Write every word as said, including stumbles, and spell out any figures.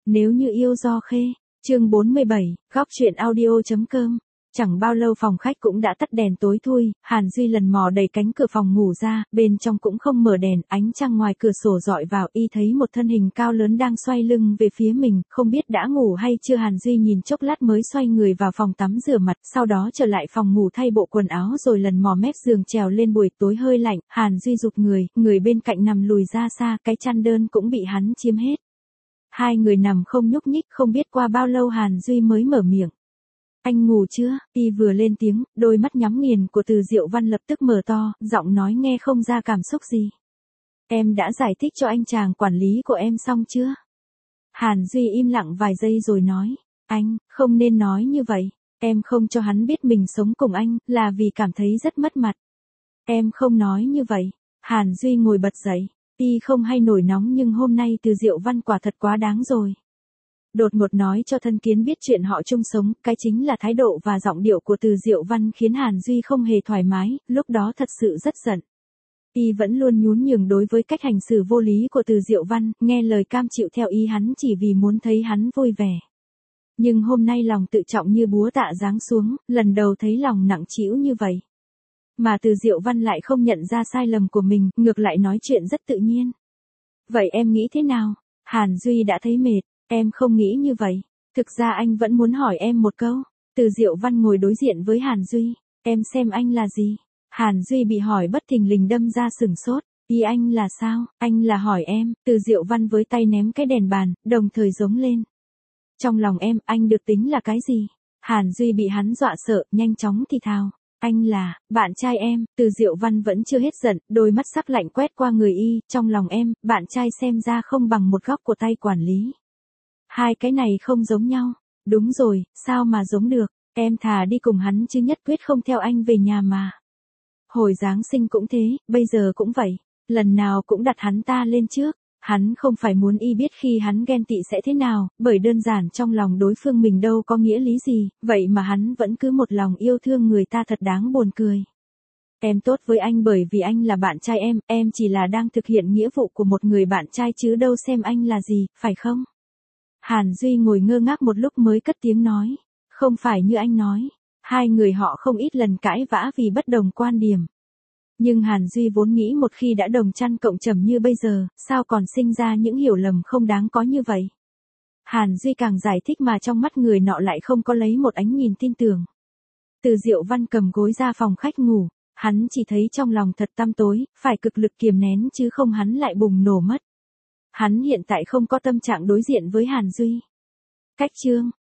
Nếu như yêu do khê, chương bốn mươi bảy, góc truyện audio.com. Chẳng bao lâu phòng khách cũng đã tắt đèn tối thui, Hàn Duy lần mò đẩy cánh cửa phòng ngủ ra, bên trong cũng không mở đèn, ánh trăng ngoài cửa sổ dọi vào, y thấy một thân hình cao lớn đang xoay lưng về phía mình, không biết đã ngủ hay chưa. Hàn Duy nhìn chốc lát mới xoay người vào phòng tắm rửa mặt, sau đó trở lại phòng ngủ thay bộ quần áo rồi lần mò mép giường trèo lên. Buổi tối hơi lạnh, Hàn Duy rụt người, người bên cạnh nằm lùi ra xa, cái chăn đơn cũng bị hắn chiếm hết. Hai người nằm không nhúc nhích, không biết qua bao lâu Hàn Duy mới mở miệng. Anh ngủ chưa? Y vừa lên tiếng, đôi mắt nhắm nghiền của Từ Diệu Văn lập tức mở to, giọng nói nghe không ra cảm xúc gì. Em đã giải thích cho anh chàng quản lý của em xong chưa? Hàn Duy im lặng vài giây rồi nói, anh, không nên nói như vậy. Em không cho hắn biết mình sống cùng anh, là vì cảm thấy rất mất mặt. Em không nói như vậy. Hàn Duy ngồi bật dậy. Y không hay nổi nóng nhưng hôm nay Từ Diệu Văn quả thật quá đáng rồi. Đột ngột nói cho thân kiến biết chuyện họ chung sống, cái chính là thái độ và giọng điệu của Từ Diệu Văn khiến Hàn Duy không hề thoải mái, lúc đó thật sự rất giận. Y vẫn luôn nhún nhường đối với cách hành xử vô lý của Từ Diệu Văn, nghe lời cam chịu theo ý hắn chỉ vì muốn thấy hắn vui vẻ. Nhưng hôm nay lòng tự trọng như búa tạ giáng xuống, lần đầu thấy lòng nặng trĩu như vậy. Mà Từ Diệu Văn lại không nhận ra sai lầm của mình, ngược lại nói chuyện rất tự nhiên. Vậy em nghĩ thế nào? Hàn Duy đã thấy mệt. Em không nghĩ như vậy. Thực ra anh vẫn muốn hỏi em một câu. Từ Diệu Văn ngồi đối diện với Hàn Duy. Em xem anh là gì? Hàn Duy bị hỏi bất thình lình đâm ra sửng sốt. Ý anh là sao? Anh là hỏi em. Từ Diệu Văn với tay ném cái đèn bàn, đồng thời giống lên. Trong lòng em, anh được tính là cái gì? Hàn Duy bị hắn dọa sợ, nhanh chóng thì thào. Anh là, bạn trai em. Từ Diệu Văn vẫn chưa hết giận, đôi mắt sắc lạnh quét qua người y. Trong lòng em, bạn trai xem ra không bằng một góc của tay quản lý. Hai cái này không giống nhau. Đúng rồi, sao mà giống được, em thà đi cùng hắn chứ nhất quyết không theo anh về nhà mà. Hồi Giáng sinh cũng thế, bây giờ cũng vậy, lần nào cũng đặt hắn ta lên trước. Hắn không phải muốn y biết khi hắn ghen tị sẽ thế nào, bởi đơn giản trong lòng đối phương mình đâu có nghĩa lý gì, vậy mà hắn vẫn cứ một lòng yêu thương người ta, thật đáng buồn cười. Em tốt với anh bởi vì anh là bạn trai em, em chỉ là đang thực hiện nghĩa vụ của một người bạn trai chứ đâu xem anh là gì, phải không? Hàn Duy ngồi ngơ ngác một lúc mới cất tiếng nói, không phải như anh nói. Hai người họ không ít lần cãi vã vì bất đồng quan điểm. Nhưng Hàn Duy vốn nghĩ một khi đã đồng chăn cộng chầm như bây giờ, sao còn sinh ra những hiểu lầm không đáng có như vậy. Hàn Duy càng giải thích mà trong mắt người nọ lại không có lấy một ánh nhìn tin tưởng. Từ Diệu Văn cầm gối ra phòng khách ngủ, hắn chỉ thấy trong lòng thật tăm tối, phải cực lực kiềm nén chứ không hắn lại bùng nổ mất. Hắn hiện tại không có tâm trạng đối diện với Hàn Duy. Cách chương